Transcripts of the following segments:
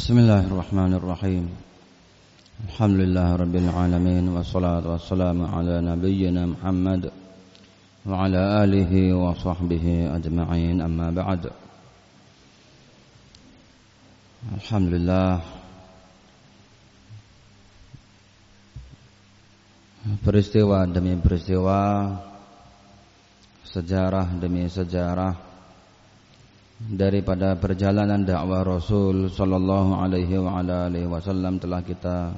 Bismillahirrahmanirrahim. Alhamdulillahirabbil alamin wassalatu wassalamu ala nabiyyina Muhammad wa ala alihi wa sahbihi ajma'in, amma ba'd. Alhamdulillah, peristiwa demi peristiwa, sejarah demi sejarah daripada perjalanan dakwah Rasul sallallahu alaihi wa ala alihi wasallam telah kita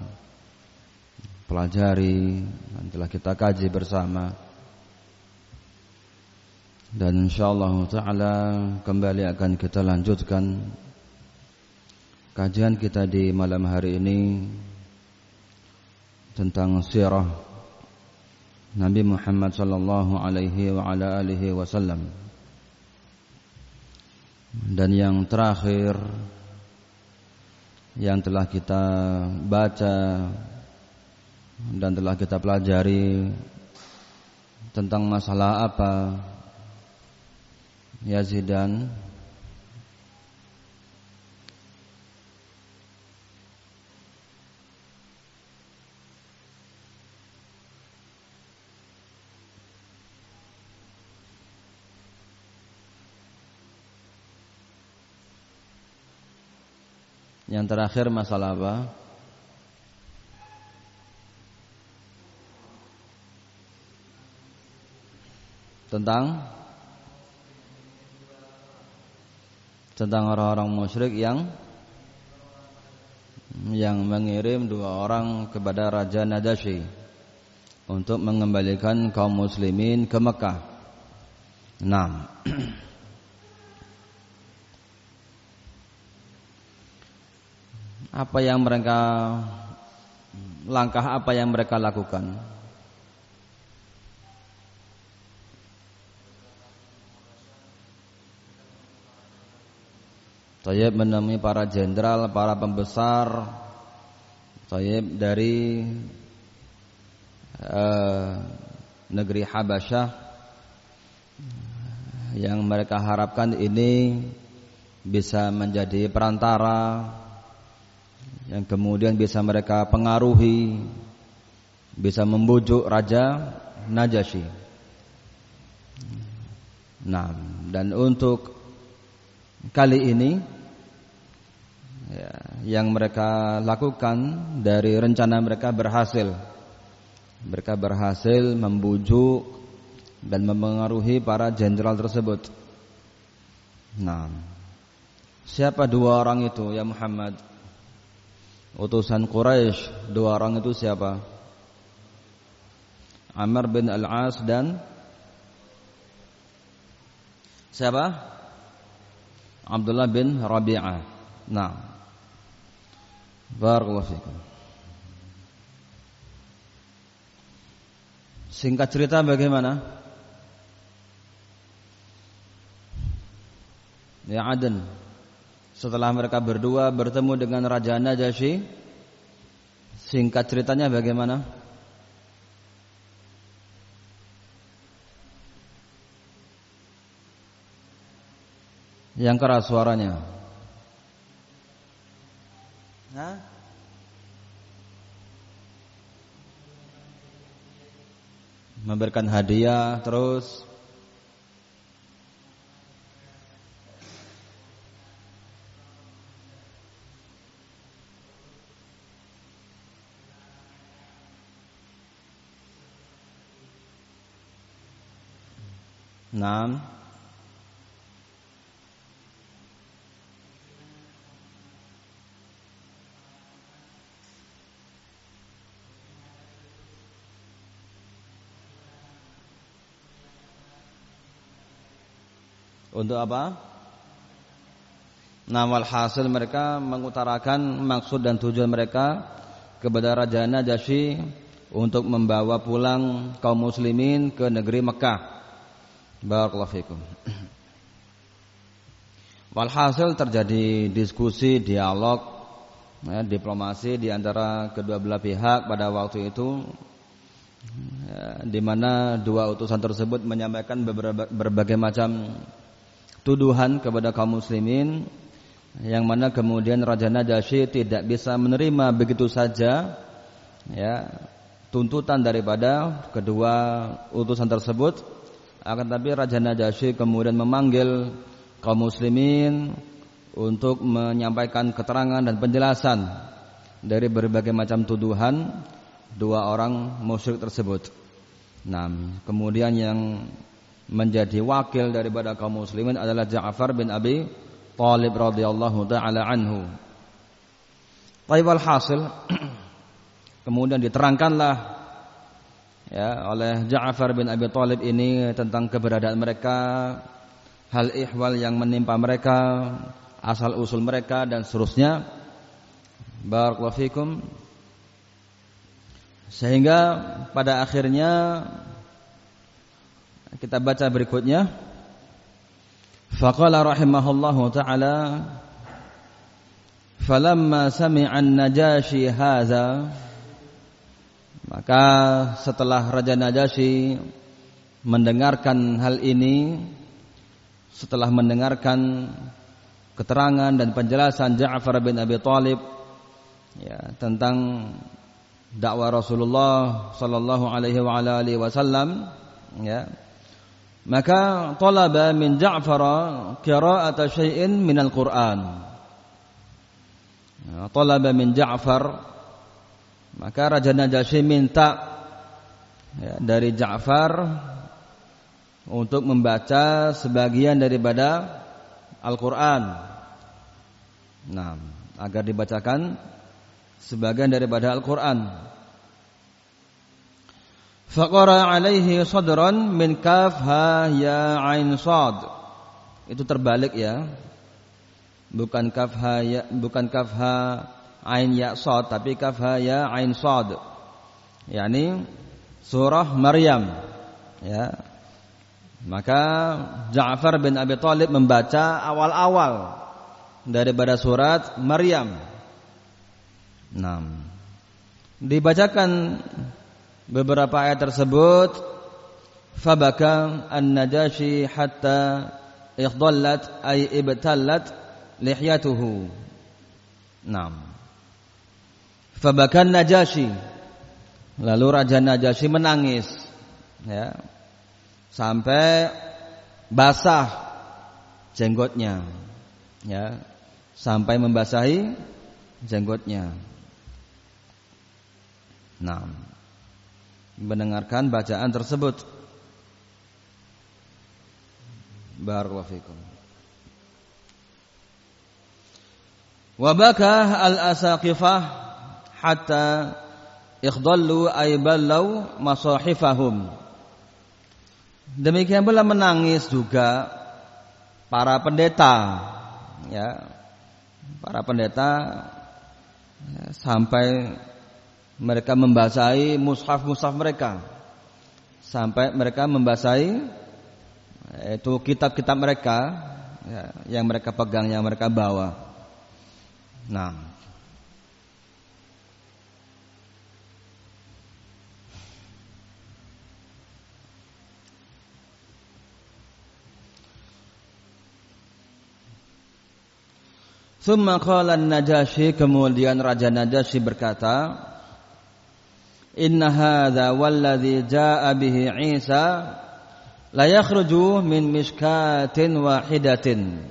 pelajari dan telah kita kaji bersama. Dan insyaallah taala kembali akan kita lanjutkan kajian kita di malam hari ini tentang sirah Nabi Muhammad sallallahu alaihi wa ala alihi wasallam. Dan yang terakhir yang telah kita baca dan telah kita pelajari tentang masalah apa Yazidan? Yang terakhir masalah apa? Tentang orang-orang musyrik yang mengirim 2 orang kepada Raja Najasyi untuk mengembalikan kaum muslimin ke Mekah. Nah, langkah apa yang mereka lakukan? Tayyib menemui para jenderal, para pembesar Tayyib dari negeri Habasyah yang mereka harapkan ini bisa menjadi perantara yang kemudian bisa mereka pengaruhi, bisa membujuk Raja Najasyi. Nah, dan untuk kali ini yang mereka lakukan dari rencana mereka berhasil. Mereka berhasil membujuk dan mempengaruhi para jenderal tersebut. Nah, siapa 2 orang itu ya Muhammad? Utusan Quraisy, 2 orang itu siapa? Amr bin Al-As dan siapa? Abdullah bin Rabi'ah. Nah, barakallahu fikum. Singkat cerita bagaimana? Ya Aden. Setelah mereka berdua bertemu dengan Raja Najasyi, singkat ceritanya bagaimana? Yang keras suaranya. Hah? Memberikan hadiah terus Naam. Untuk apa? Nah, walhasil mereka mengutarakan maksud dan tujuan mereka kepada Raja Najasyi untuk membawa pulang kaum muslimin ke negeri Mekah. Barakallahu fikum. Walhasil terjadi diskusi, dialog, diplomasi di antara kedua belah pihak pada waktu itu, di mana 2 utusan tersebut menyampaikan berbagai macam tuduhan kepada kaum muslimin yang mana kemudian Raja Najasyi tidak bisa menerima begitu saja ya tuntutan daripada kedua utusan tersebut. Akan tapi Raja Najasyi kemudian memanggil kaum muslimin untuk menyampaikan keterangan dan penjelasan dari berbagai macam tuduhan dua orang musyrik tersebut. Nah, kemudian yang menjadi wakil daripada kaum muslimin adalah Ja'far bin Abi Thalib radhiyallahu taala anhu. Taibal hasil kemudian diterangkanlah ya oleh Ja'far bin Abi Thalib ini tentang keberadaan mereka, hal ihwal yang menimpa mereka, asal usul mereka dan seterusnya. Barakallahu fikum. Sehingga pada akhirnya kita baca berikutnya. Faqala rahimahullahu ta'ala falamma sami'a an-Najasyi hadza, maka setelah Raja Najasyi mendengarkan hal ini, setelah mendengarkan keterangan dan penjelasan Ja'far bin Abi Thalib ya tentang dakwah Rasulullah sallallahu alaihi wa alihi wasallam ya, maka talaba min Ja'far qira'ata syai'in minal Qur'an. Talaba min Ja'far, maka Raja Najasyi minta ya, dari Ja'far untuk membaca sebagian daripada Al-Qur'an. Nah, agar dibacakan sebagian daripada Al-Qur'an. Faqara alaihi sadran min kaf ha ya ain sad. Itu terbalik ya. Bukan kaf ha ya, bukan kaf ha ain ya sad, tapi kaf ha ya ain sad. yakni surah Maryam ya. Maka Ja'far bin Abi Thalib membaca awal-awal daripada surat Maryam. Nah, dibacakan beberapa ayat tersebut, fabaka an-Najasyi hatta ikhdallat ay ibtallat lihyatuhu. Nah, fabaka an-Najasyi, lalu Raja Najasyi menangis ya, sampai basah jenggotnya ya, sampai membasahi jenggotnya. Nah, mendengarkan bacaan tersebut. Barakallahu fikum. Wa baka al-asaqifah hatta ikhdallu ay ballau masahifahum. Demikian pula menangis juga para pendeta ya. Para pendeta ya, sampai mereka membasahi mushaf-mushaf mereka, sampai mereka membasahi itu kitab-kitab mereka ya, yang mereka pegang, yang mereka bawa. Nah, Tsumma qala an-Najasyi, kemudian Raja Najasyi berkata, inna hadza walladzi jaa'a bihi Isa la yakhruju min mishkatin wahidatin.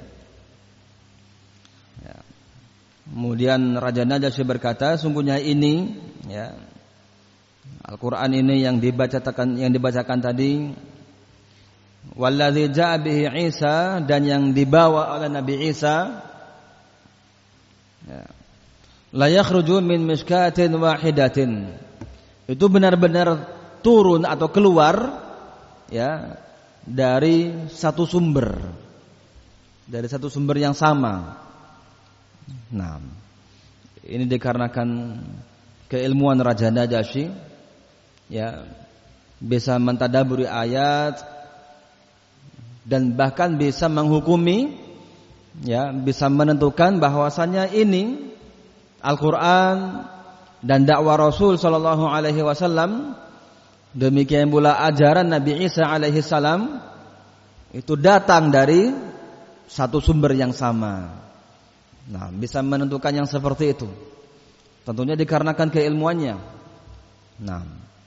Ya. Kemudian Raja Najasyi berkata, sungguhnya ini ya, Al-Qur'an ini yang dibacakan tadi, walladzi jaa'a bihi Isa, dan yang dibawa oleh Nabi Isa, ya, la yakhruju min mishkatin wahidatin, itu benar-benar turun atau keluar ya dari satu sumber, dari satu sumber yang sama. Nah, ini dikarenakan keilmuan Raja Najasyi ya, bisa mentadaburi ayat dan bahkan bisa menghukumi ya, bisa menentukan bahwasannya ini Al-Qur'an dan dakwah Rasul sallallahu alaihi wasallam, demikian pula ajaran Nabi Isa alaihi salam, itu datang dari satu sumber yang sama. Nah, bisa menentukan yang seperti itu. Tentunya dikarenakan keilmuannya. Nah,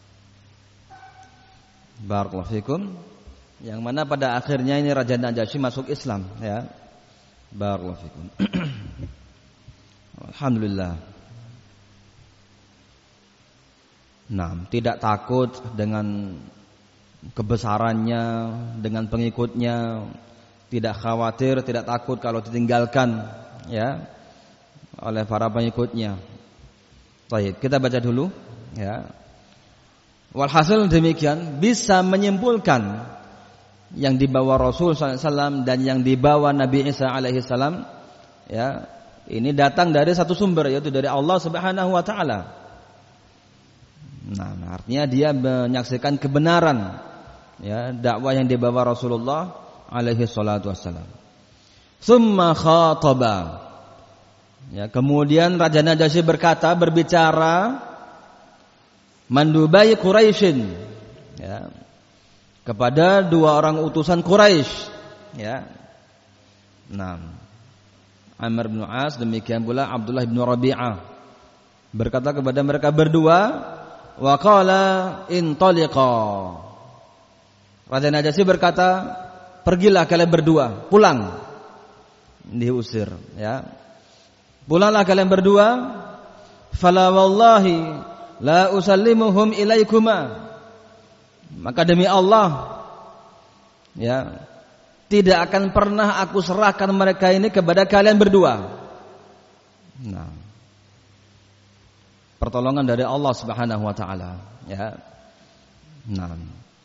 barakallahu fikum. Yang mana pada akhirnya ini Raja Najasyi masuk Islam, ya. Barakallahu fikum. Alhamdulillah. Nah, tidak takut dengan kebesarannya, dengan pengikutnya, tidak khawatir, tidak takut kalau ditinggalkan, ya, oleh para pengikutnya. Baik, kita baca dulu, ya. Walhasil demikian bisa menyimpulkan yang dibawa Rasul SAW dan yang dibawa Nabi Isa alaihissalam, ya, ini datang dari satu sumber, yaitu dari Allah Subhanahu wa taala. Nah, artinya dia menyaksikan kebenaran, ya, dakwah yang dibawa Rasulullah alaihi salatu wassalam. Summa khataba. Ya, kemudian Raja Najasyi berbicara mandubai Quraisyin, ya, kepada dua orang utusan Quraisy, ya. Nah, Amr bin As, demikian pula Abdullah bin Rabi'ah, berkata kepada mereka berdua, wa qala intaliqa. Raja Najasyi berkata, pergilah kalian berdua, pulang. Diusir, ya. Pulanglah kalian berdua. Fala wallahi la usallimuhum ilaikuma. Maka demi Allah, ya, tidak akan pernah aku serahkan mereka ini kepada kalian berdua. Nah, pertolongan dari Allah Subhanahu wa taala, ya. Nah,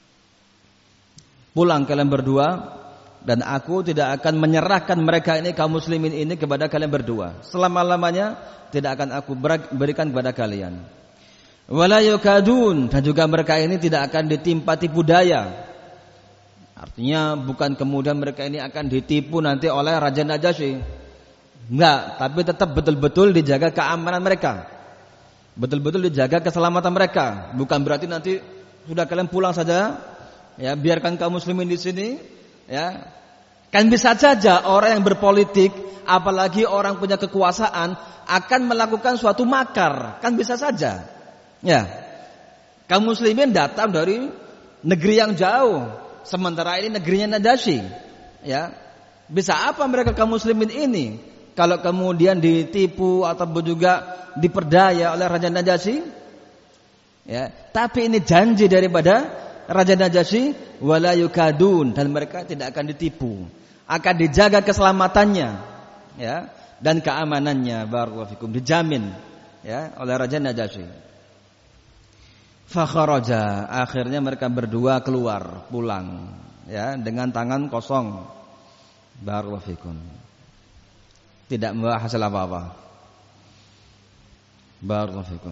pulang kalian berdua dan aku tidak akan menyerahkan mereka ini, kaum muslimin ini, kepada kalian berdua. Selama-lamanya tidak akan aku berikan kepada kalian. Wala yukadun, dan juga mereka ini tidak akan ditimpa tipu daya. Artinya bukan kemudian mereka ini akan ditipu nanti oleh Raja Najasyi. Enggak, tapi tetap betul-betul dijaga keamanan mereka. Betul-betul dijaga keselamatan mereka. Bukan berarti nanti sudah kalian pulang saja, ya, biarkan kaum muslimin di sini, ya. Kan bisa saja orang yang berpolitik, apalagi orang punya kekuasaan, akan melakukan suatu makar. Kan bisa saja. Ya, kaum muslimin datang dari negeri yang jauh, sementara ini negerinya Najasyi, ya. Bisa apa mereka kaum muslimin ini kalau kemudian ditipu ataupun juga diperdaya oleh Raja Najasyi? Ya, tapi ini janji daripada Raja Najasyi, wala yukadun, dan mereka tidak akan ditipu, akan dijaga keselamatannya, ya, dan keamanannya, barakallahu fikum, dijamin, ya, oleh Raja Najasyi. Fakharaja, akhirnya mereka berdua keluar, pulang, ya, dengan tangan kosong. Barakallahu fikum. Tidak membawa hasil apa-apa. Barakallahu fikum.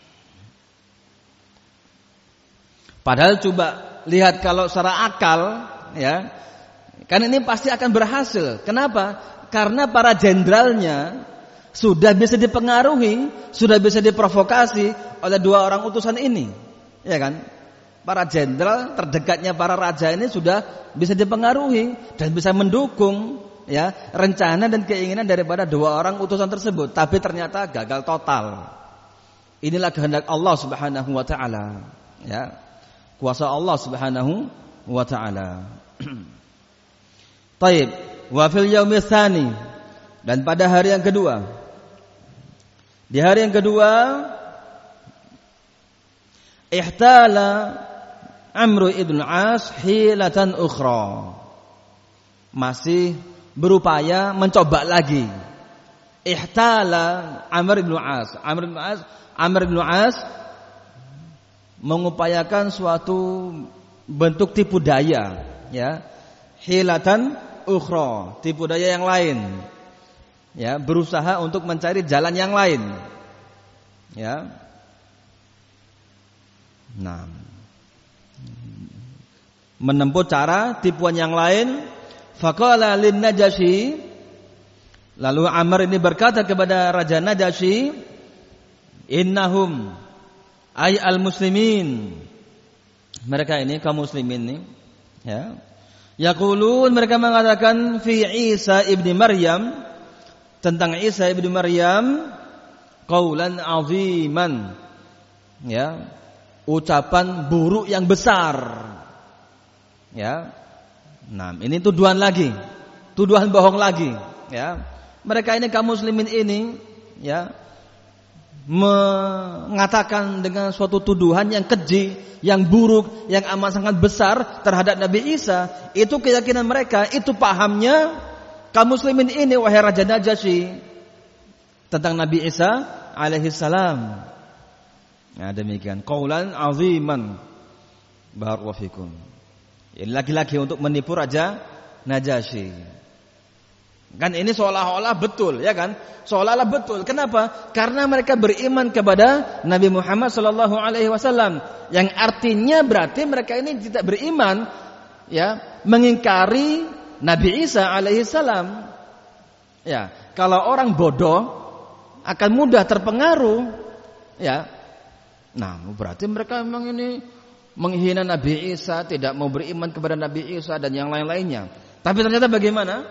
Padahal coba lihat kalau secara akal, ya, kan ini pasti akan berhasil. Kenapa? Karena para jenderalnya sudah bisa dipengaruhi, sudah bisa diprovokasi oleh dua orang utusan ini, ya kan? Para jenderal terdekatnya para raja ini sudah bisa dipengaruhi dan bisa mendukung, ya, rencana dan keinginan daripada dua orang utusan tersebut. Tapi ternyata gagal total. Inilah kehendak Allah Subhanahu wa taala, ya. Kuasa Allah Subhanahu wa taala. Taib, wa fil yaumil tsani, dan pada hari yang kedua. Di hari yang kedua, ihtala Amr ibn As hilatan ukhra. Masih berupaya mencoba lagi. Ihtala Amr ibn As. Amr ibn As mengupayakan suatu bentuk tipu daya, ya. Hilatan ukhra, tipu daya yang lain. Ya, berusaha untuk mencari jalan yang lain. Ya. Nah, menempuh cara tipuan yang lain. Faqala lin Najasyi, lalu Amr ini berkata kepada Raja Najasyi, innahum ay al-muslimin, mereka ini kaum muslimin ini, ya, yaqulun, mereka mengatakan fi Isa ibni Maryam, tentang Isa ibnu Maryam qaulan aziman, ya, ucapan buruk yang besar, ya. Nah, ini tuduhan lagi, tuduhan bohong lagi, ya. Mereka ini kaum muslimin ini, ya, mengatakan dengan suatu tuduhan yang keji, yang buruk, yang amat sangat besar terhadap Nabi Isa. Itu keyakinan mereka, itu pahamnya kaum muslimin ini, wahai Raja Najasyi, tentang Nabi Isa alaihi salam. Nah, demikian qaulan aziman. Barakallahu fikum. Ini lagi-lagi untuk menipu Raja Najasyi. Kan ini seolah-olah betul, ya kan? Seolah-olah betul. Kenapa? Karena mereka beriman kepada Nabi Muhammad sallallahu alaihi wasallam, yang artinya berarti mereka ini tidak beriman, ya, mengingkari Nabi Isa alaihi salam. Ya, kalau orang bodoh akan mudah terpengaruh, ya. Nah, berarti mereka memang ini menghina Nabi Isa, tidak mau beriman kepada Nabi Isa dan yang lain-lainnya. Tapi ternyata bagaimana?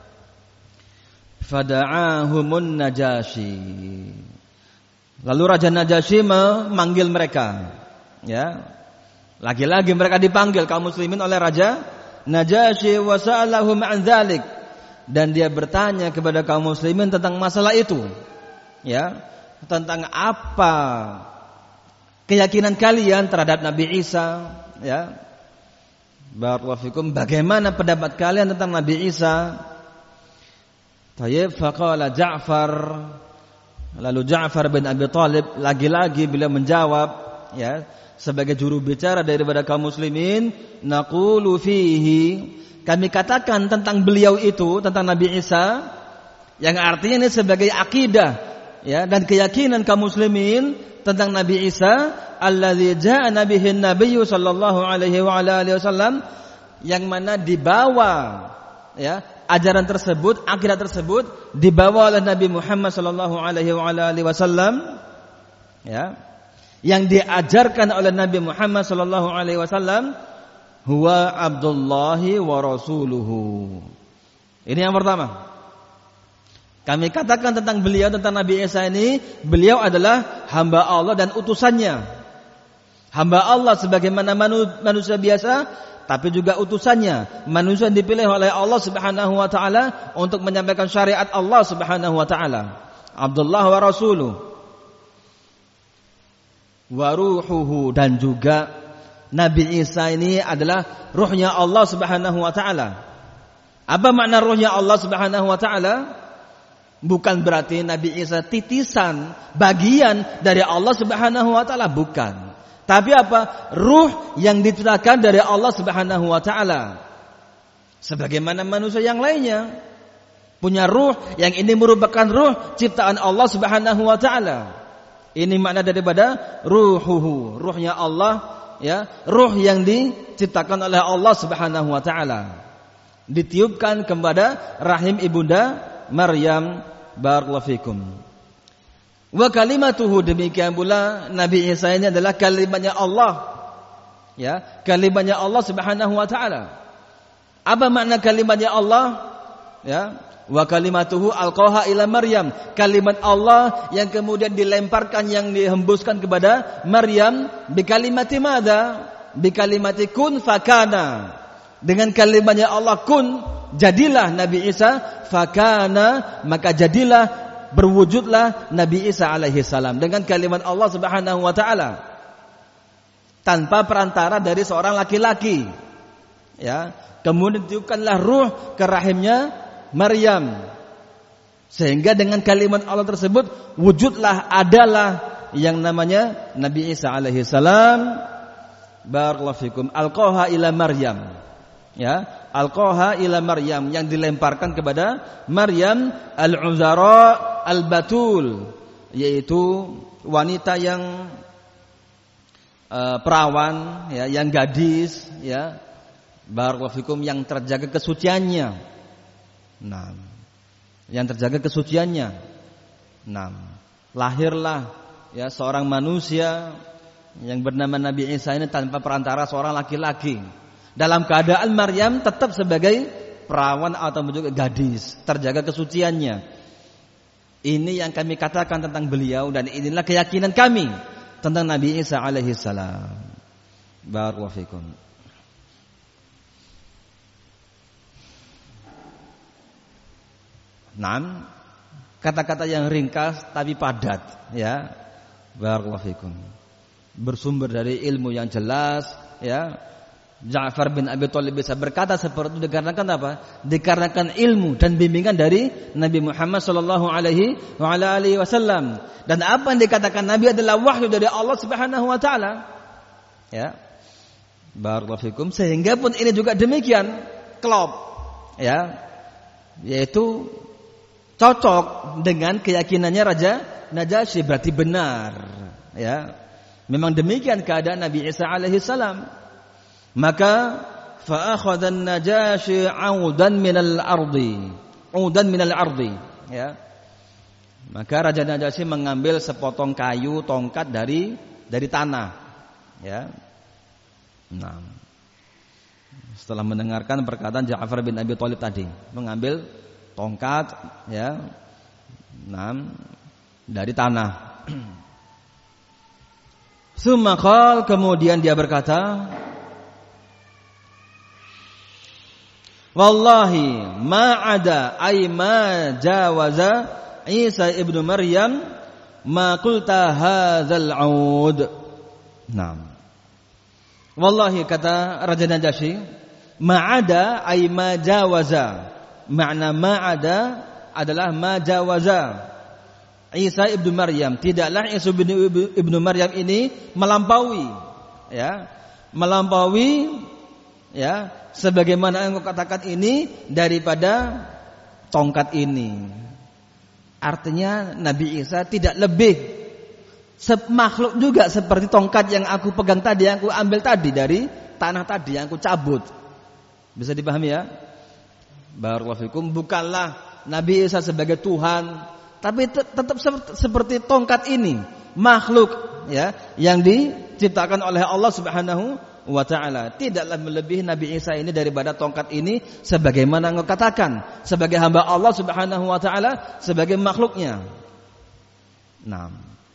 Fada'ahumun Najasyi. Lalu Raja Najasyi memanggil mereka, ya. Lagi-lagi mereka dipanggil kaum muslimin oleh Raja Najasyi wa sa'alahum an dzalik, dan dia bertanya kepada kaum muslimin tentang masalah itu, ya, tentang apa keyakinan kalian terhadap Nabi Isa, ya. Barakallahu fikum, bagaimana pendapat kalian tentang Nabi Isa? Tayyib, faqala Ja'far, lalu Ja'far bin Abi Thalib lagi-lagi beliau menjawab, ya, sebagai juru bicara daripada kaum muslimin, naqulu fihi, kami katakan tentang beliau itu, tentang Nabi Isa, yang artinya ini sebagai akidah, ya, dan keyakinan kaum muslimin tentang Nabi Isa, alladzi jaa nabihin nabiyyu sallallahu alaihi wa ala alihi wasallam, yang mana dibawa, ya, ajaran tersebut, akidah tersebut dibawa oleh Nabi Muhammad sallallahu alaihi wa ala alihi wasallam, ya, yang diajarkan oleh Nabi Muhammad sallallahu alaihi wasallam, huwa Abdullahi wa rasuluhu. Ini yang pertama. Kami katakan tentang beliau, tentang Nabi Isa ini, beliau adalah hamba Allah dan utusannya. Hamba Allah sebagaimana manusia biasa, tapi juga utusannya, manusia yang dipilih oleh Allah Subhanahu wa taala untuk menyampaikan syariat Allah Subhanahu wa taala. Abdullah wa rasuluh. Wa ruhuhu, dan juga Nabi Isa ini adalah ruhnya Allah Subhanahu wa taala. Apa makna ruhnya Allah Subhanahu wa taala? Bukan berarti Nabi Isa titisan, bagian dari Allah Subhanahu wa taala, bukan. Tapi apa? Ruh yang diciptakan dari Allah Subhanahu wa taala. Sebagaimana manusia yang lainnya punya ruh, yang ini merupakan ruh ciptaan Allah Subhanahu wa taala. Ini makna daripada ruhuhu, ruhnya Allah, ya, ruh yang diciptakan oleh Allah Subhanahu wa taala. Ditiupkan kepada rahim ibunda Maryam. Barakallahu fikum. Wa kalimatuhu, demikian pula Nabi Isa ini adalah kalimatnya Allah, ya, kalimatnya Allah Subhanahu wa taala. Apa makna kalimatnya Allah? Ya, wa kalimatuhu alqaha ila Maryam, kalimat Allah yang kemudian dilemparkan, yang dihembuskan kepada Maryam, bi kalimati madza? Bi kalimati kun fakana. Dengan kalimatnya Allah, kun, jadilah Nabi Isa, fakana, maka jadilah, berwujudlah Nabi Isa alaihi salam, dengan kalimat Allah Subhanahu wa taala, tanpa perantara dari seorang laki-laki, ya. Kemudian ditiupkanlah ruh ke rahimnya Maryam, sehingga dengan kalimat Allah tersebut wujudlah, adalah yang namanya Nabi Isa alaihi salam. Barakallahu fikum. Alqaha ila Maryam, ya, alqaha ila Maryam, yang dilemparkan kepada Maryam al-uzara al-batul, yaitu wanita yang perawan, ya, yang gadis, ya, barakallahu fikum, yang terjaga kesuciannya. Nah, yang terjaga kesuciannya. Nah, lahirlah, ya, seorang manusia yang bernama Nabi Isa ini tanpa perantara seorang laki-laki, dalam keadaan Maryam tetap sebagai perawan atau juga gadis, terjaga kesuciannya. Ini yang kami katakan tentang beliau dan inilah keyakinan kami tentang Nabi Isa alaihi salam. Barakallahu fikum. Naam, kata-kata yang ringkas tapi padat, ya. Barakallahu fikum. Bersumber dari ilmu yang jelas, ya. Ja'far bin Abi Thalib bisa berkata seperti itu dikarenakan apa? Dikarenakan ilmu dan bimbingan dari Nabi Muhammad sallallahu alaihi wasallam. Dan apa yang dikatakan Nabi adalah wahyu dari Allah Subhanahu wa taala. Ya. Barakallahu fikum. Sehingga pun ini juga demikian klop, ya. Yaitu cocok dengan keyakinannya Raja Najasyi, berarti benar, ya. Memang demikian keadaan Nabi Isa alaihi salam. Maka fa akhadha an-Najasyi 'audan minal ardi, ya. Maka Raja Najasyi mengambil sepotong kayu tongkat dari tanah, ya. Nah, setelah mendengarkan perkataan Ja'far bin Abi Thalib tadi, mengambil tongkat, ya, dari tanah. Summa qala, kemudian dia berkata, wallahi ma ada ay ma jawaza Isa ibnu Maryam ma qulta hadzal 'ud. Naam. Wallahi, kata Raja Najasyi, ma ada ay ma jawaza. Makna ma ada adalah ma jawaza Isa ibnu Maryam. Tidaklah Isa ibnu Maryam ini melampaui, ya. Melampaui, ya, sebagaimana yang kau katakan ini daripada tongkat ini. Artinya Nabi Isa tidak lebih makhluk juga seperti tongkat yang aku pegang tadi, yang aku ambil tadi dari tanah tadi, yang aku cabut. Bisa dipahami, ya? Barakallahu fikum. Bukanlah Nabi Isa sebagai Tuhan, tapi tetap seperti tongkat ini, makhluk, ya, yang diciptakan oleh Allah Subhanahu wa ta'ala. Tidaklah melebihi Nabi Isa ini daripada tongkat ini, sebagaimana engkau katakan, sebagai hamba Allah Subhanahu wa ta'ala, sebagai makhluknya. Nah,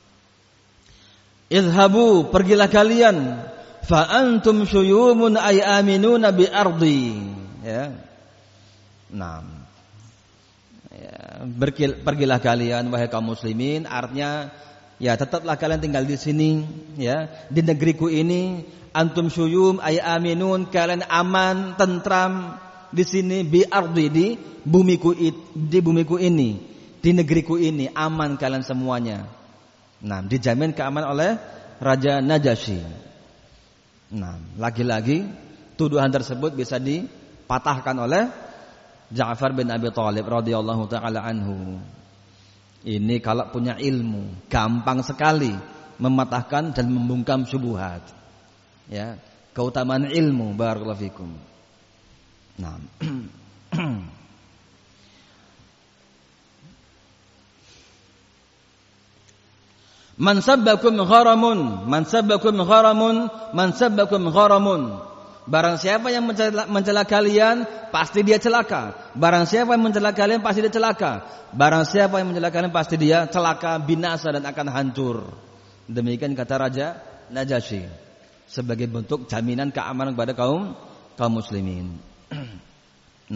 idhabu, pergilah kalian, fa antum syuyumun ay aminuna bi ardi, ya. Nah, ya, pergilah kalian wahai kaum muslimin, artinya ya tetaplah kalian tinggal di sini, ya, di negeriku ini. Antum syuyum ay aminun, kalian aman, tentram di sini, bi ardi, di bumiku ini, di negeriku ini aman kalian semuanya. Nah, dijamin keamanan oleh Raja Najasyi. Nah, lagi-lagi tuduhan tersebut bisa dipatahkan oleh Ja'far bin Abi Thalib radhiyallahu taala anhu. Ini kalau punya ilmu, gampang sekali mematahkan dan membungkam syubhat. Ya, keutamaan ilmu, barakallahu fikum. Nah. Man sabbakum gharamun. Barang siapa yang mencela kalian, pasti dia celaka. Barang siapa yang mencela kalian, pasti dia celaka. Barang siapa yang mencela kalian, pasti dia celaka, binasa dan akan hancur. Demikian kata Raja Najasyi, sebagai bentuk jaminan keamanan kepada kaum muslimin. 6.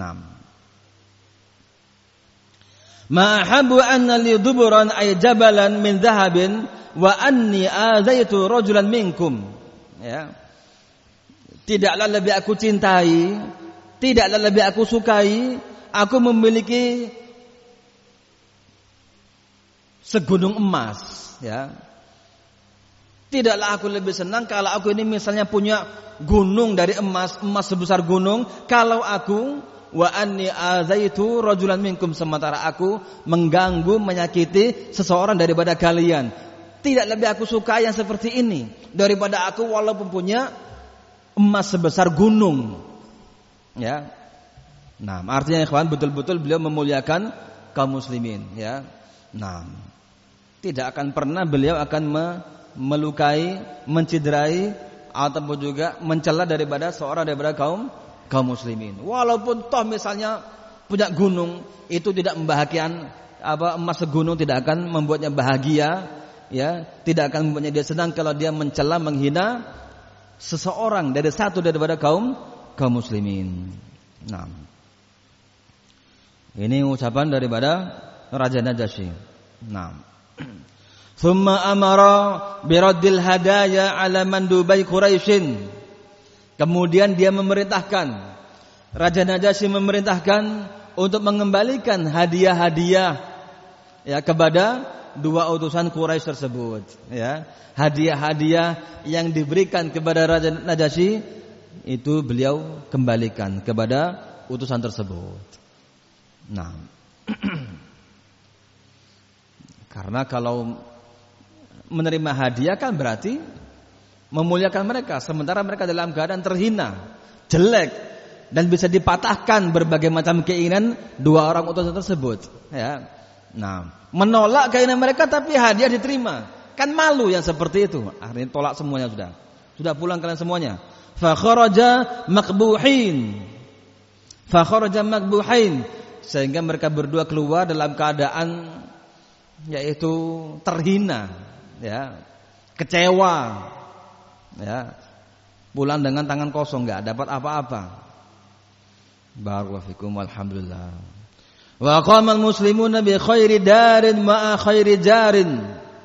Ma habu anna li duburan ay jabalan min dhahabin wa anni azaitu rajulan minkum. Ya. Tidaklah lebih aku cintai, tidaklah lebih aku sukai, aku memiliki segunung emas, ya. Tidaklah aku lebih senang kalau aku ini misalnya punya gunung dari emas sebesar gunung, kalau aku wa anni azaitu rajulan minkum, sementara aku mengganggu, menyakiti seseorang daripada kalian. Tidak lebih aku suka yang seperti ini daripada aku walaupun punya emas sebesar gunung. Ya. Nah, artinya ikhwan, betul-betul beliau memuliakan kaum muslimin, ya. Nah, tidak akan pernah beliau akan melukai, menciderai ataupun juga mencela daripada seorang daripada kaum muslimin. Walaupun toh misalnya punya gunung, itu tidak membahagiakan emas segunung tidak akan membuatnya bahagia, ya, tidak akan membuatnya dia senang kalau dia mencela, menghina seseorang daripada kaum muslimin. Nah, ini ucapan daripada Raja Najasyi. Nah, thumma amara biraddil hadaya ala mandubai Quraisyin. Kemudian dia memerintahkan, Raja Najasyi memerintahkan untuk mengembalikan hadiah-hadiah, ya, kepada dua utusan Quraisy tersebut, ya. Hadiah-hadiah yang diberikan kepada Raja Najasyi itu beliau kembalikan kepada utusan tersebut. Nah, karena kalau menerima hadiah kan berarti memuliakan mereka, sementara mereka dalam keadaan terhina, jelek, dan bisa dipatahkan berbagai macam keinginan dua orang utusan tersebut, ya. Nah, menolak keinginan mereka tapi hadiah diterima, kan malu yang seperti itu. Akhirnya tolak semuanya, sudah pulang kalian semuanya. Fa kharaja maqbuhin, sehingga mereka berdua keluar dalam keadaan yaitu terhina, ya, kecewa, ya, pulang dengan tangan kosong, nggak dapat apa-apa. Barakallahu fikum, alhamdulillah. Wa qamal muslimuna bi khairi darin ma'a khairi jarin.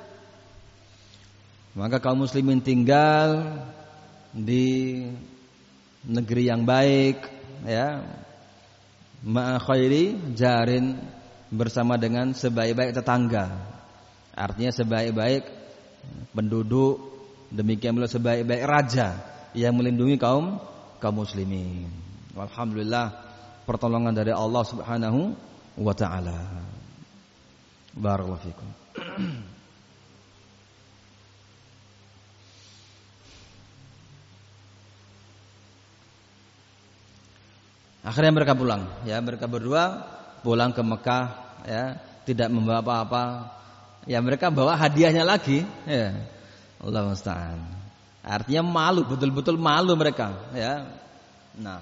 Maka kaum muslimin tinggal di negeri yang baik, ya, ma'a khairi jarin, bersama dengan sebaik-baik tetangga. Artinya sebaik-baik penduduk, demikian pula sebaik-baik raja yang melindungi kaum muslimin. Alhamdulillah, pertolongan dari Allah Subhanahu wa ta'ala. Barakallahu fikum. Akhirnya mereka pulang, ya, mereka berdua pulang ke Mekah, ya, tidak membawa apa-apa. Ya, mereka bawa hadiahnya lagi, ya. Allah musta'an. Artinya malu, betul-betul malu mereka, ya. Nah,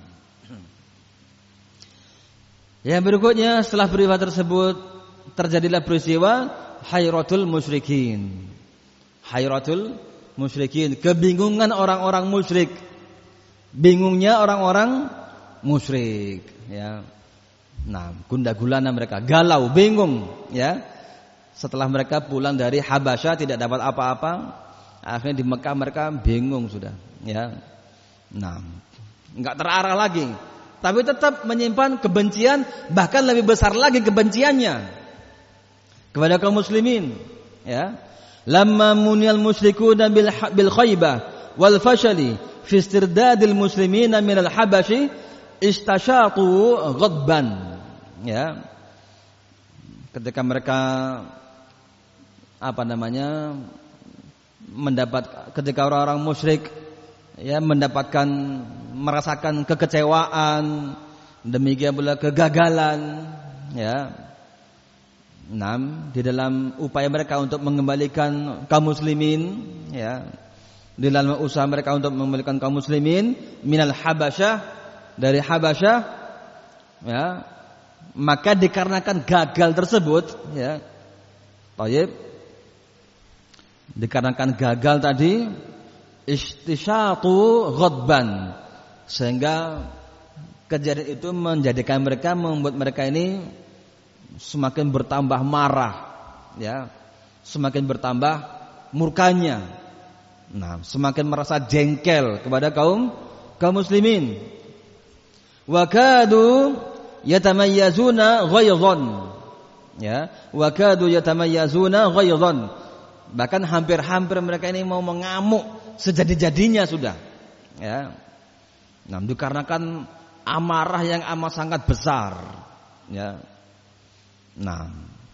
yang berikutnya setelah peristiwa tersebut terjadilah peristiwa Hayratul Musyrikin. Hayratul Musyrikin, kebingungan orang-orang musyrik. Bingungnya orang-orang musyrik, ya. Nah, gundah gulana mereka, galau, bingung, ya. Setelah mereka pulang dari Habasyah tidak dapat apa-apa, akhirnya di Mekah mereka bingung sudah, ya. Nah, enggak terarah lagi, tapi tetap menyimpan kebencian, bahkan lebih besar lagi kebenciannya kepada kaum muslimin, ya. Lamma muniyal musyrikuna bil khaybah wal fashali fi istirdadil muslimina min al habashi istashaqu ghadban, ya. Ketika mereka ketika orang-orang musyrik, ya, merasakan kekecewaan, demikian pula kegagalan, ya. Di dalam upaya mereka untuk mengembalikan kaum muslimin, ya, di dalam usaha mereka untuk mengembalikan kaum muslimin minal Habasyah, dari Habasyah, ya, maka dikarenakan gagal tersebut, ya, dikarenakan gagal tadi, istishaqu ghadban, sehingga kejadian itu membuat mereka ini semakin bertambah marah, ya, semakin bertambah murkanya. Nah, semakin merasa jengkel kepada kaum muslimin. Wa kadu yatamayyazuna ghaidhan, ya, wa kadu yatamayyazuna ghaidhan. Bahkan hampir-hampir mereka ini mau mengamuk sejadi-jadinya sudah, ya. Nah, dikarenakan amarah yang amat sangat besar, ya. Nah,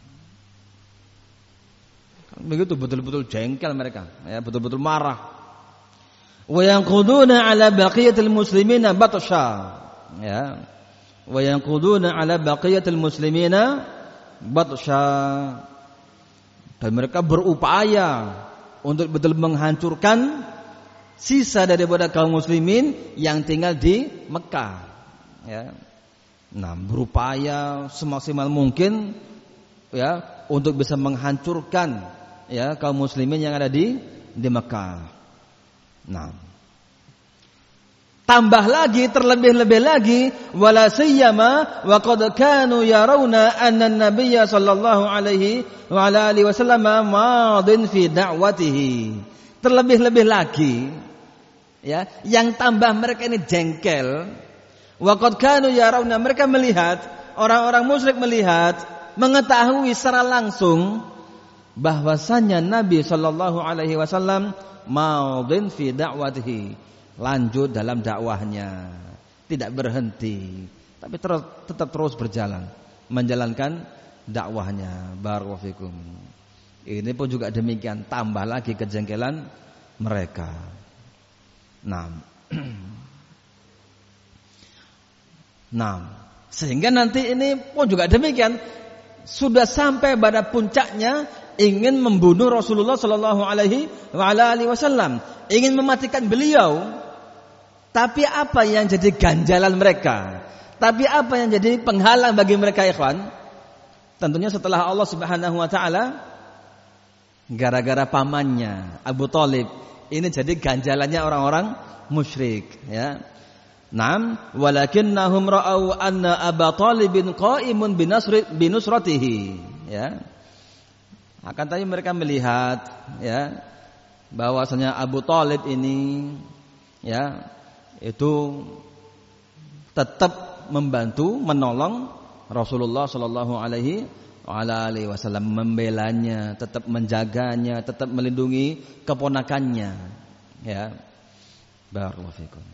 begitu betul-betul jengkel mereka, ya, betul-betul marah. Wa yanquduna ala baqiyatil muslimina batsha, ya. Wa yanquduna ala baqiyatil muslimina batsha. Dan mereka berupaya untuk betul menghancurkan sisa daripada kaum muslimin yang tinggal di Mekah, ya. Nah, berupaya semaksimal mungkin ya untuk bisa menghancurkan ya kaum muslimin yang ada di Mekah. Nah, tambah lagi, terlebih-lebih lagi, wala siyama wa qad kanu yarawna anna an-nabiyya sallallahu alaihi wa ala alihi wasallam madin fi da'watihi. Terlebih-lebih lagi, ya, yang tambah mereka ini jengkel. Wa qad kanu yarawna, mereka melihat, orang-orang musyrik melihat, mengetahui secara langsung bahwasanya Nabi sallallahu alaihi wasallam madin fi da'watihi, lanjut dalam dakwahnya, tidak berhenti, tapi tetap terus berjalan menjalankan dakwahnya. Barakallahu fikum. Ini pun juga demikian, tambah lagi kejengkelan mereka. Nah, sehingga nanti ini pun juga demikian, sudah sampai pada puncaknya ingin membunuh Rasulullah sallallahu alaihi wasallam, ingin mematikan beliau. Tapi apa yang jadi ganjalan mereka? Tapi apa yang jadi penghalang bagi mereka, ikhwan? Tentunya setelah Allah Subhanahu wa taala, gara-gara pamannya Abu Thalib, ini jadi ganjalannya orang-orang musyrik, ya. Naam, walakinnahum ra'au anna Abu Thalibin qa'imun binusratihi, ya. Akan tapi mereka melihat, ya, bahwasanya Abu Thalib ini, ya, itu tetap membantu, menolong Rasulullah sallallahu alaihi wasallam, membelanya, tetap menjaganya, tetap melindungi keponakannya, ya. Barakallahu fikum.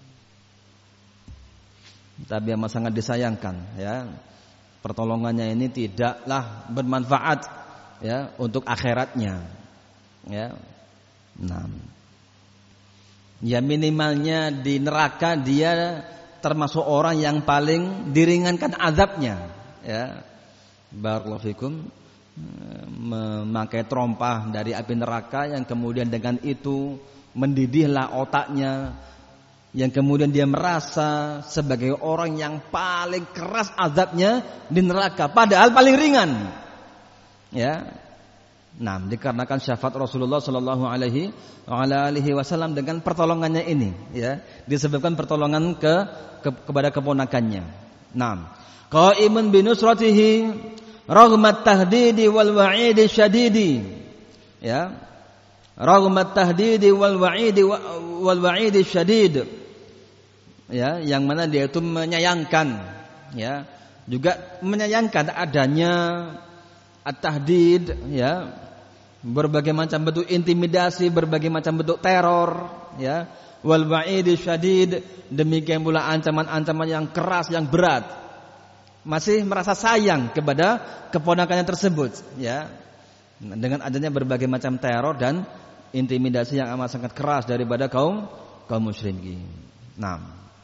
Tapi yang sangat disayangkan, ya, pertolongannya ini tidaklah bermanfaat, ya, untuk akhiratnya, ya. Nah, ya minimalnya di neraka dia termasuk orang yang paling diringankan azabnya, ya. Barakallahu fikum. Memakai terompah dari api neraka yang kemudian dengan itu mendidihlah otaknya, yang kemudian dia merasa sebagai orang yang paling keras azabnya di neraka, padahal paling ringan, ya. Nah, dikarenakan syafaat Rasulullah sallallahu alaihi wasallam dengan pertolongannya ini, ya, disebabkan pertolongan kepada keponakannya. Nah, qaimun binusratihi raghmat tahdidi wal wa'idi syadidi, ya, raghmat tahdidi wal wa'idi syadid, ya, yang mana dia itu menyayangkan, ya, juga menyayangkan adanya at-tahdid, ya, berbagai macam bentuk intimidasi, berbagai macam bentuk teror, ya, wal wa'idi syadid, demikian pula ancaman-ancaman yang keras, yang berat. Masih merasa sayang kepada keponakannya tersebut, ya, dengan adanya berbagai macam teror dan intimidasi yang amat sangat keras daripada kaum musyrikin. Nah,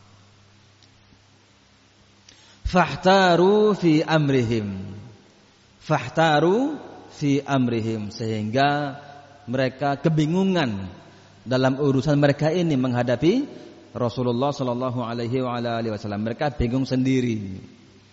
fahtaru fi amrihim, sehingga mereka kebingungan dalam urusan mereka ini menghadapi Rasulullah sallallahu alaihi wasallam. Mereka bingung sendiri,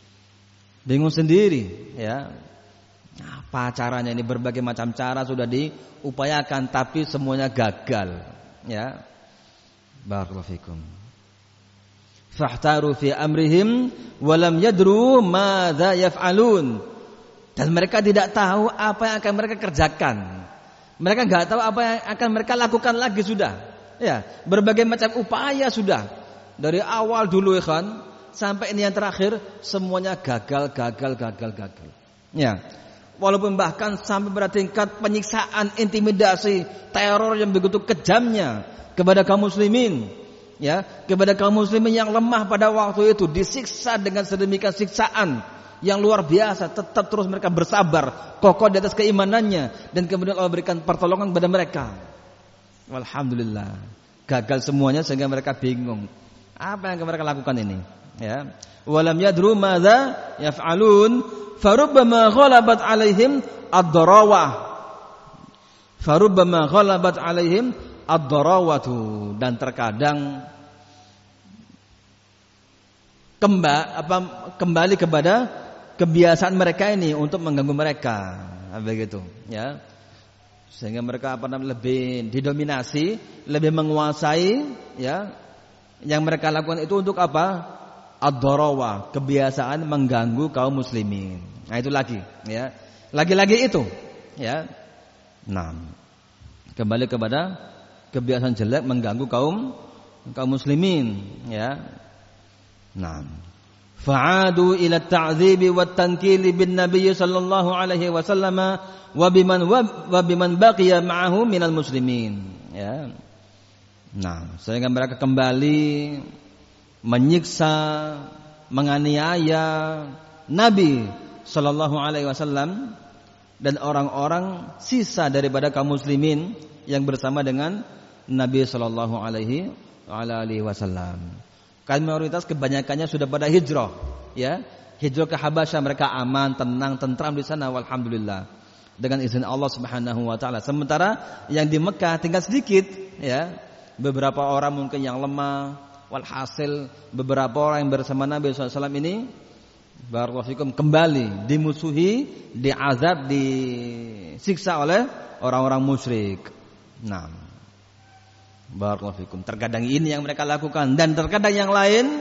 ya. Apa caranya ini? Berbagai macam cara sudah diupayakan, tapi semuanya gagal, ya. Barakallahu fikum. Fahtaru fi amrihim wa lam yadru madza yaf'alun. Dan mereka tidak tahu apa yang akan mereka kerjakan. Mereka enggak tahu apa yang akan mereka lakukan lagi sudah. Ya, berbagai macam upaya sudah. Dari awal dulu, ikhwan, sampai ini yang terakhir semuanya gagal. Ya. Walaupun bahkan sampai pada tingkat penyiksaan, intimidasi, teror yang begitu kejamnya kepada kaum muslimin, ya, kepada kaum muslimin yang lemah pada waktu itu, disiksa dengan sedemikian siksaan yang luar biasa, tetap terus mereka bersabar, kokoh di atas keimanannya, dan kemudian Allah berikan pertolongan kepada mereka. Alhamdulillah, gagal semuanya sehingga mereka bingung apa yang mereka lakukan ini, ya. Walam yadru madza yaf'alun farubbama ghalabat alaihim ad-darawatu, dan terkadang kembali kepada kebiasaan mereka ini untuk mengganggu mereka, begitu ya. Sehingga mereka lebih didominasi, lebih menguasai ya. Yang mereka lakukan itu untuk apa? Ad-darawah, kebiasaan mengganggu kaum muslimin. Nah, itu lagi ya. Lagi-lagi itu ya. Nah, kembali kepada kebiasaan jelek mengganggu kaum muslimin ya. Nah, fa'adu ila at-ta'dzibi wat-tankili bin nabiy sallallahu alaihi wasallam wa biman baqiya ma'ahu minal muslimin ya. Nah, sehingga mereka kembali menyiksa, menganiaya Nabi sallallahu alaihi wasallam dan orang-orang sisa daripada kaum muslimin yang bersama dengan Nabi sallallahu alaihi wasallam. Kan mayoritas kebanyakannya sudah pada hijrah, ya. Hijrah ke Habasyah, mereka aman, tenang, tentram di sana, walhamdulillah. Dengan izin Allah Subhanahu wa taala. Sementara yang di Mekah tinggal sedikit, ya. Beberapa orang mungkin yang lemah, walhasil beberapa orang yang bersama Nabi SAW ini barakallahu fikum kembali dimusuhi, diazab, disiksa oleh orang-orang musyrik. Nah, barakallahu fikum. Terkadang ini yang mereka lakukan dan terkadang yang lain.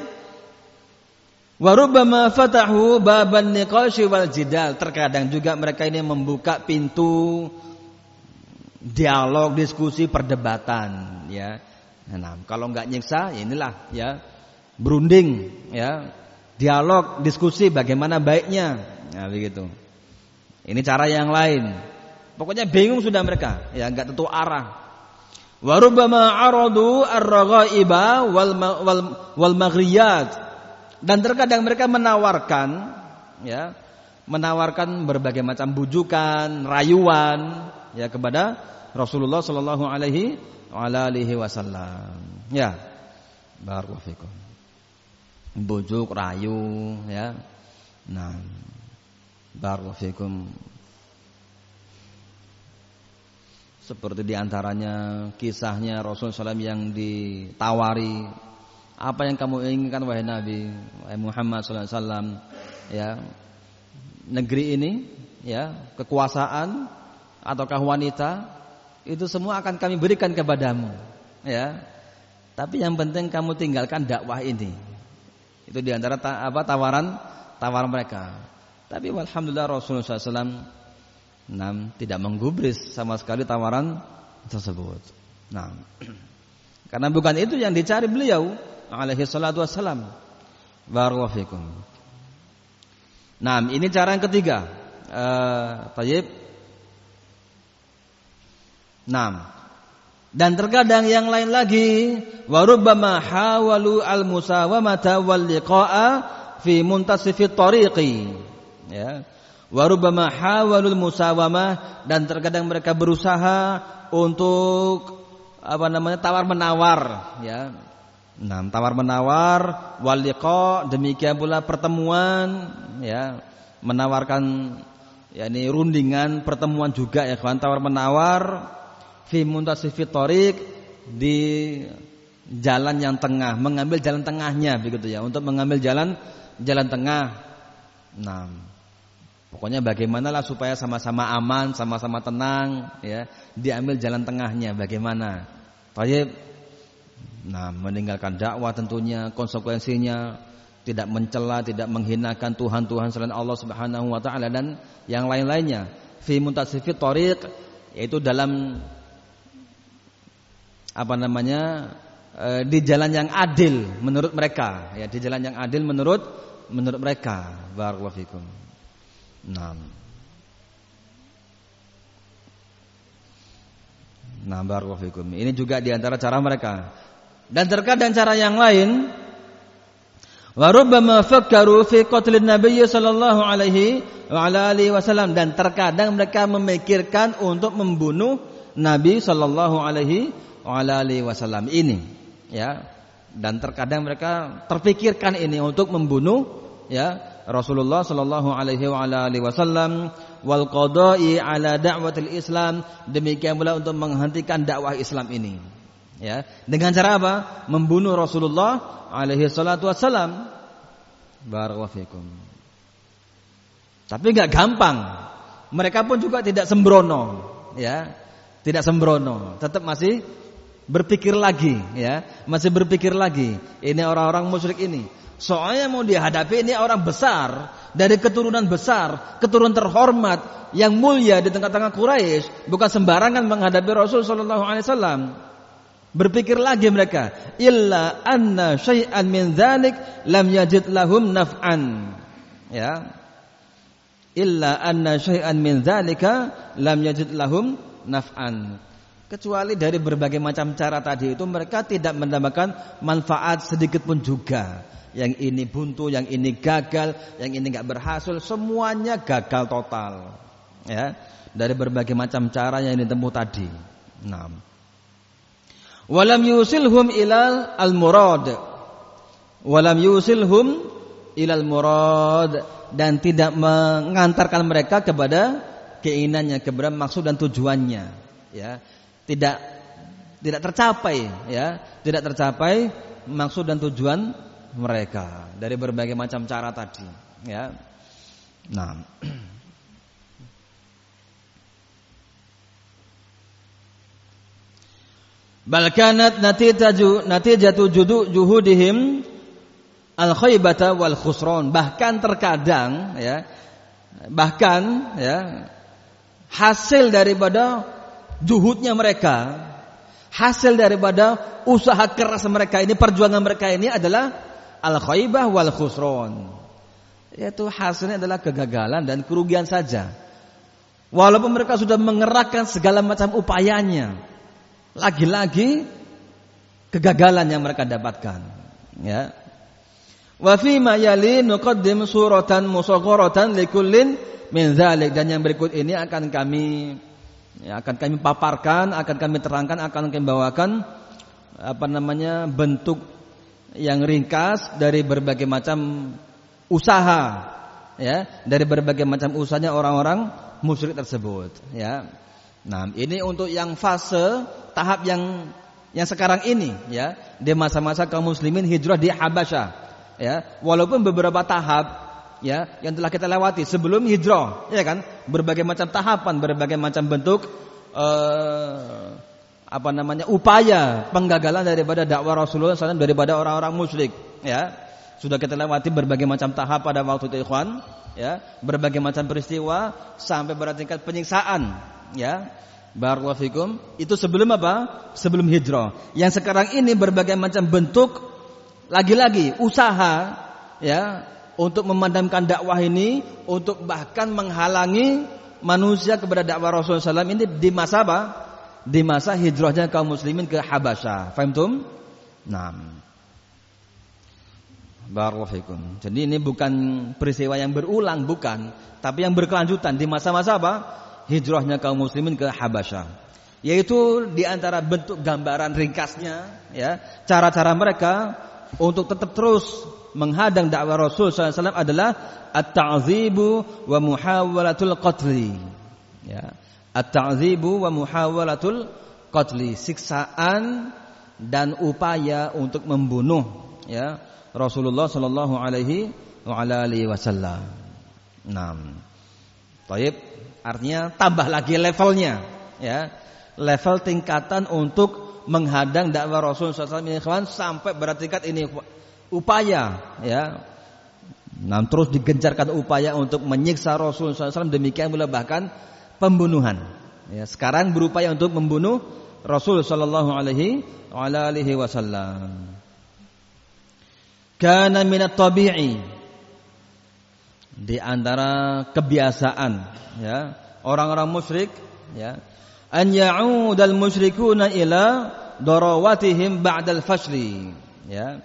Wa rubbama fatahu baban niqash wal jidal. Terkadang juga mereka ini membuka pintu dialog, diskusi, perdebatan, ya. Nah, kalau enggak nyiksa, ya inilah ya, berunding, ya. Dialog, diskusi bagaimana baiknya. Nah, begitu. Ini cara yang lain. Pokoknya bingung sudah mereka, ya, enggak tentu arah. Wa rubbama aradu ar-raghaiba wal maghriyat. Dan terkadang mereka menawarkan, ya, menawarkan berbagai macam bujukan, rayuan, ya, kepada Rasulullah sallallahu alaihi wasallam. Ya. Barakallahu fikum. Bujuk, rayu, ya. Nah. Barakallahu fikum. Seperti diantaranya kisahnya Rasulullah SAW yang ditawari, apa yang kamu inginkan wahai Nabi, wahai Muhammad SAW, ya, negeri ini, ya, kekuasaan ataukah wanita, itu semua akan kami berikan kepadamu, ya. Tapi yang penting kamu tinggalkan dakwah ini. Itu diantara tawaran mereka. Tapi alhamdulillah Rasulullah SAW tidak menggubris sama sekali tawaran tersebut. Nah, karena bukan itu yang dicari beliau alaihi salatu wassalam. Barakallahu fikum. Nah, ini cara yang ketiga. Tayyib. Nah, dan terkadang yang lain lagi, wa rubbama hawalu al-musawamata wal liqa'a fi muntasifit tariqi. Ya. Wa rubbama hawalul musawamah, dan terkadang mereka berusaha untuk tawar menawar, ya. Nah, tawar menawar, wal liqa, demikian pula pertemuan, ya, menawarkan yakni rundingan pertemuan juga, ya kawan, tawar menawar fi muntasifit thariq, di jalan yang tengah, mengambil jalan tengahnya begitu ya, untuk mengambil jalan tengah. Nah, pokoknya bagaimanalah supaya sama-sama aman, sama-sama tenang, ya, diambil jalan tengahnya bagaimana. Baik. Nah, meninggalkan dakwah tentunya konsekuensinya tidak mencela, tidak menghinakan Tuhan selain Allah Subhanahu wa taala dan yang lain-lainnya. Fi muntasifit thariq, yaitu dalam di jalan yang adil menurut mereka, ya, di jalan yang adil menurut mereka. Barakallahu fikum. Nah, barakallahu fikum. Ini juga di antara cara mereka. Dan terkadang cara yang lain, wa rubbama fakkaru fi qatlin nabiy sallallahu alaihi wasallam, dan terkadang mereka memikirkan untuk membunuh Nabi sallallahu alaihi wasallam ini, ya. Dan terkadang mereka terpikirkan ini untuk membunuh, ya, Rasulullah sallallahu alaihi wasallam wal qada'i ala da'watil Islam, demikian pula untuk menghentikan dakwah Islam ini, ya. Dengan cara apa? Membunuh Rasulullah alaihi salatu wasallam. Barakallahu fikum. Tapi enggak gampang. Mereka pun juga tidak sembrono, ya. Tidak sembrono, tetap masih berpikir lagi, ya. Masih berpikir lagi. Ini orang-orang musyrik ini. Soalnya mau dihadapi ini orang besar, dari keturunan besar, keturunan terhormat yang mulia di tengah-tengah Quraisy, bukan sembarangan menghadapi Rasul sallallahu alaihi wasallam. Berpikir lagi mereka, illa anna syai'an min dzalik lam yajid lahum naf'an. Ya. Illa anna syai'an min dzalika lam yajid lahum naf'an. Kecuali dari berbagai macam cara tadi itu mereka tidak mendapatkan manfaat sedikit pun juga. Yang ini buntu, yang ini gagal, yang ini enggak berhasil, semuanya gagal total. Ya, dari berbagai macam cara yang ditempuh tadi. Nah, walam yusilhum ilal al-murad. Walam yusilhum ilal murad, dan tidak mengantarkan mereka kepada keinginannya, kepada maksud dan tujuannya. Ya, tidak tercapai, ya, tidak tercapai maksud dan tujuan mereka dari berbagai macam cara tadi, ya. Nah, bal kanat natijatu juhudihim al-khaybata wal khusran. Bahkan terkadang, ya, hasil daripada juhudnya mereka, hasil daripada usaha keras mereka ini, perjuangan mereka ini adalah al-khaybah wal khusran. Yaitu hasilnya adalah kegagalan dan kerugian saja. Walaupun mereka sudah mengerahkan segala macam upayanya, lagi-lagi kegagalan yang mereka dapatkan, ya. Wa fi ma yali nuqaddim suratan musagharatan likullin min dzalik. Dan yang berikut ini akan kami paparkan, akan kami terangkan, akan kami bawakan bentuk yang ringkas dari berbagai macam usaha, ya, dari berbagai macam usahanya orang-orang musyrik tersebut, ya. Nah, ini untuk yang fase tahap yang sekarang ini, ya, di masa-masa kaum muslimin hijrah di Habasyah, ya. Walaupun beberapa tahap, ya, yang telah kita lewati sebelum hijrah, ya kan, berbagai macam tahapan, berbagai macam bentuk upaya penggagalan daripada dakwah Rasulullah SAW daripada orang-orang musyrik, ya. Sudah kita lewati berbagai macam tahap pada waktu itu, ikhwan, ya, berbagai macam peristiwa sampai pada tingkat penyiksaan, ya. Barakallahu fikum. Itu sebelum apa? Sebelum hijrah. Yang sekarang ini berbagai macam bentuk lagi-lagi usaha, ya, untuk memadamkan dakwah ini, untuk bahkan menghalangi manusia kepada dakwah Rasulullah SAW ini di masa apa? Di masa hijrahnya kaum muslimin ke Habasyah. Fahimtum? Nah, barakallahu fikum. Jadi ini bukan peristiwa yang berulang, bukan, tapi yang berkelanjutan di masa-masa apa? Hijrahnya kaum muslimin ke Habasyah. Yaitu di antara bentuk gambaran ringkasnya, ya, cara-cara mereka untuk tetap terus menghadang dakwah Rasul SAW adalah at-ta'zibu wa muhawalatul qatli, ya. At-ta'zibu wa muhawalatul qatli, siksaan dan upaya untuk membunuh, ya, Rasulullah sallallahu alaihi wasallam. Nah, baik, artinya tambah lagi levelnya, ya, level tingkatan untuk menghadang dakwah Rasul sallallahu alaihi wasallam sampai pada tingkat ini upaya, ya. Nah, terus digencarkan upaya untuk menyiksa Rasul sallallahu alaihi wasallam, demikian pula bahkan pembunuhan, ya. Sekarang berupaya untuk membunuh Rasul sallallahu alaihi wasallam. Kana minat tabi'i, di antara kebiasaan, ya, orang-orang musyrik, ya, an ya'udal musyrikuna ila darawatihim ba'dal fashli, ya,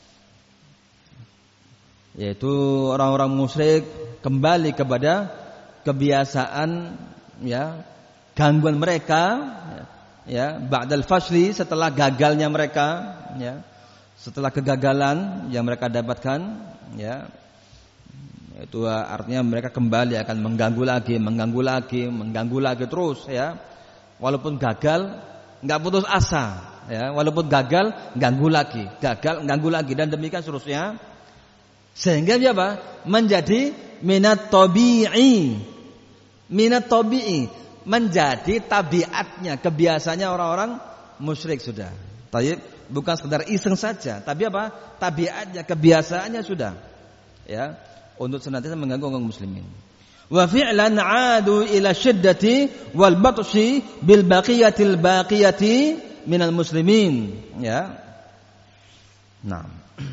yaitu orang-orang musyrik kembali kepada kebiasaan, ya, gangguan mereka, ya, ba'dal fashli, setelah gagalnya mereka, ya, setelah kegagalan yang mereka dapatkan, ya. Itu artinya mereka kembali akan mengganggu lagi terus, ya. Walaupun gagal, enggak putus asa, ya. Walaupun gagal, ganggu lagi, dan demikian seterusnya. Sehingga apa? Menjadi minat tabi'i. Minat tabi'i, menjadi tabiatnya, kebiasaannya orang-orang musyrik sudah. Tayyib, bukan sekedar iseng saja, tapi apa? Tabiatnya, kebiasaannya sudah. Ya, untuk senantiasa mengganggu orang muslimin. Wa fi'lan 'adu ila syiddati wal batshi bil baqiyati minal muslimin, ya. Nah.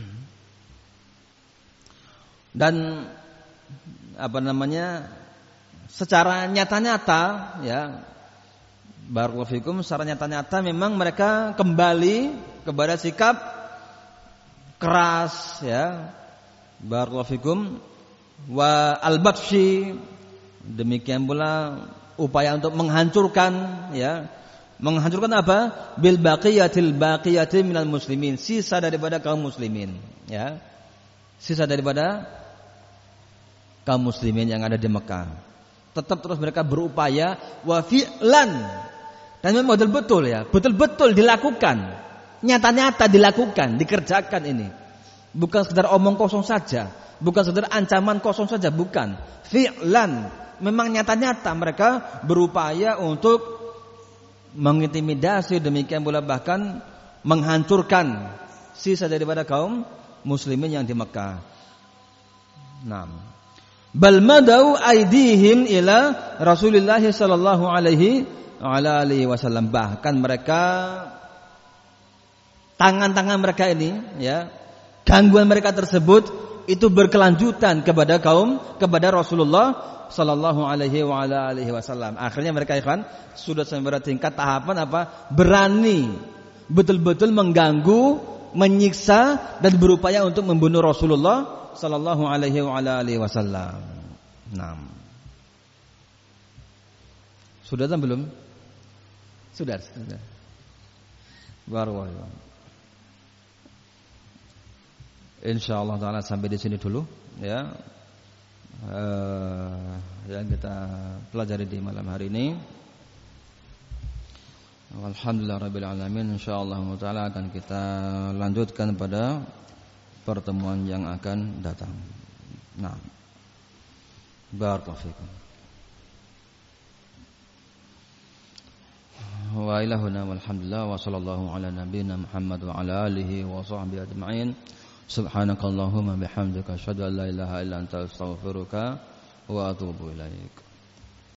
Dan apa namanya? Secara nyata-nyata, ya. Barakallahu fikum, secara nyata-nyata memang mereka kembali kepada sikap keras, ya. Barakallahu fikum. Wa al-batshi, demikian pula upaya untuk menghancurkan, ya, menghancurkan apa? Bil baqiyati minal muslimin, sisa daripada kaum muslimin, ya, sisa daripada kaum muslimin yang ada di Mekah. Tetap terus mereka berupaya wa fi'lan, dan memang betul-betul, ya, betul-betul dilakukan, nyata-nyata dilakukan, dikerjakan ini, bukan sekedar omong kosong saja. Bukan sekedar ancaman kosong saja, bukan. Fi'lan, memang nyata-nyata mereka berupaya untuk mengintimidasi, demikian pula bahkan menghancurkan sisa daripada kaum muslimin yang di Mekah. Nah, bal madau aidihim ila Rasulullah sallallahu alaihi wasallam, bahkan mereka, tangan-tangan mereka ini, ya, gangguan mereka tersebut itu berkelanjutan kepada Rasulullah sallallahu alaihi wasallam. Akhirnya mereka sudah sampai pada tingkat tahapan apa? Berani betul-betul mengganggu, menyiksa dan berupaya untuk membunuh Rasulullah sallallahu alaihi wasallam. Nah. Sudah atau belum? Sudah. Baru. Insyaallah taala sampai di sini dulu, ya, yang kita pelajari di malam hari ini. Alhamdulillahirabbil alamin. Insyaallah taala akan kita lanjutkan pada pertemuan yang akan datang. Nah, barakallahu fikum. Wa ilahuna walhamdulillah wa sallallahu ala nabiyyina Muhammad wa ala alihi wa sahbihi ajma'in. Subhanakallahumma bihamdika asyhadu an la ilaha illa anta astaghfiruka wa atubu ilaik.